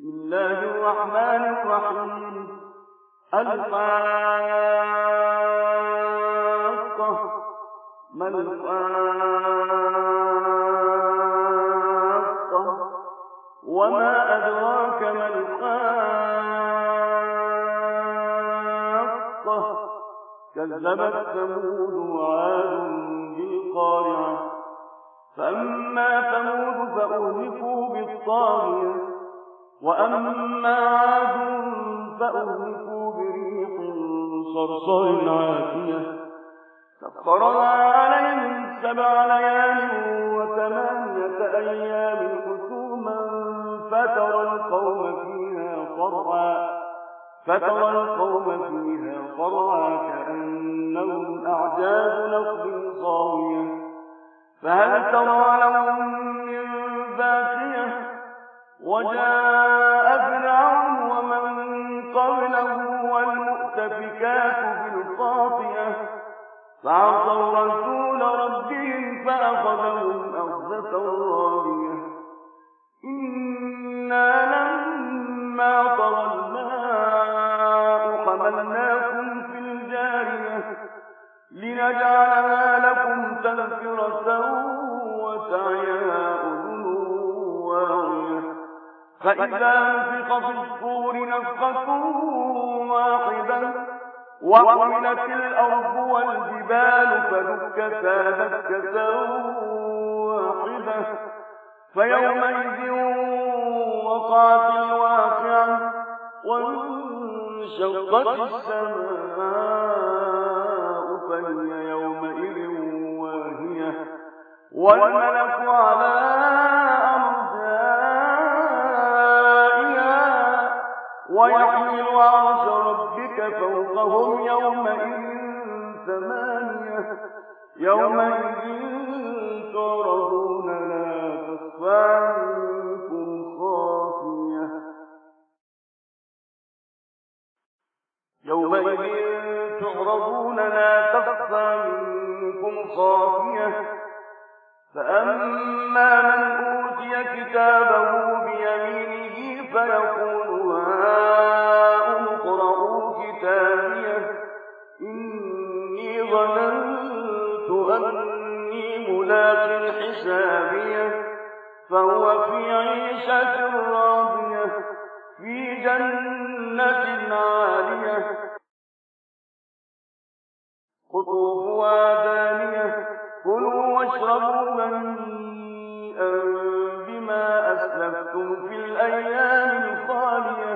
الله الرحمن الرحيم. الحاقة ما الحاقة وما أدراك ما الحاقة كذبت ثمود وعاد بالقارعة فأما ثمود فأهلكوا بالطاغية وأما عاد فأهلكوا بريح صرصر عاتية سخرها عليهم 7 ليال و8 أيام حسوما فترى القوم فيها صرعى كأنهم أعجاز نخل خاوية فهل ترى لهم من باقية وجاء فرعون ومن قبله والمؤتفكات بالخاطئة فعصوا رسول ربهم فأخذهم أخذة رابية إنا لما طغى الماء حملناكم في الجارية لنجعلها لكم تذكرة وتعيها أذن واعية فإذا نفخ في الصور نفخة واحدة وحملت الأرض والجبال فدكتا دكة واحدة فيومئذ وقعت الواقعة وانشقت السماء فهي يومئذ واهية والملك على أرجائها ويحمل عرش ربك فوقهم يومئذ 8 يومئذ تعرضون لا تخفى منكم خافية يومئذ تعرضون لا تخفى منكم خافية فأما من أوتي كتابه بيمينه فيقول هاؤم اقرءوا كتابيه إني ظننت أني ملاق حسابيه فهو في عيشة راضية في جنة عالية قطوفها دانية كلوا واشربوا هنيئا بما أسلفتم في الأيام الخالية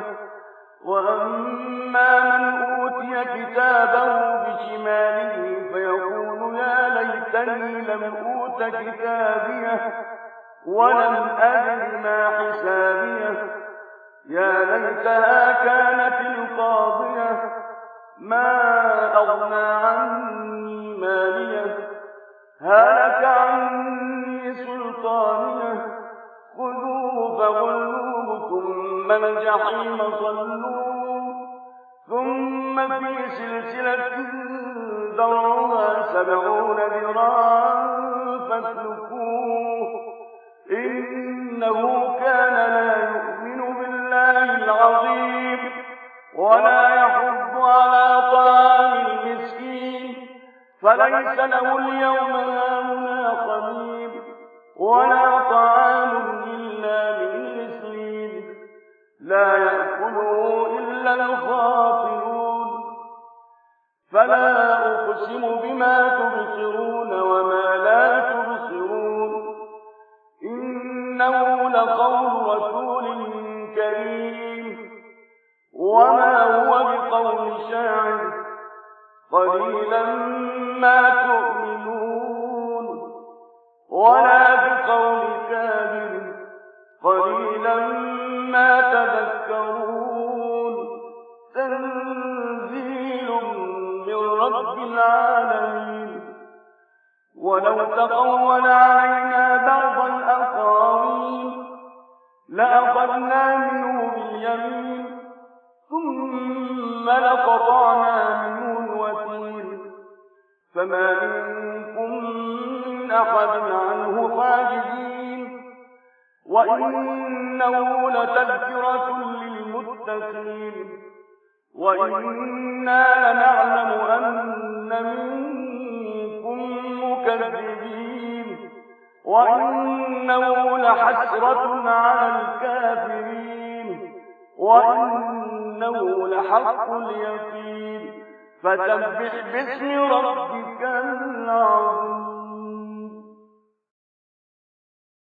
وأما من أوتي كتابه بشماله فيقول يا ليتني لم أوت كتابيه ولم أدر ما حسابيه يا ليتها كانت القاضية ما أغنى عني ماليه هلك عني سلطانيه خذوه فغلوه ثم الجحيم صلوه ثم في سلسلة ذرعها 70 ذراعا فاسلكوه إنه كان لا يؤمن بالله العظيم ولا يحض على طعام المسكين فليس له اليوم هاهنا حميم ولا طعام إلا من غسلين لا يأكله إلا الخاطئون فلا أقسم بما تبصرون وما لا تبصرون إنه لقول رسول كريم وما هو بقول شاعر قليلا ما تؤمنون ولا بقول كاذب قليلا ما تذكرون تنزيل من رب العالمين ولو تقول علينا بعض الأقاويل لأخذنا منه باليمين ثم لقطعنا منه الوتين فما منكم من أحد عنه حاجزين وإنه لتذكرة للمتقين وإنا لنعلم أن منكم مكذبين وإنه لحسرة على الكافرين وإنه لحق اليقين فسبح باسم ربك العظيم.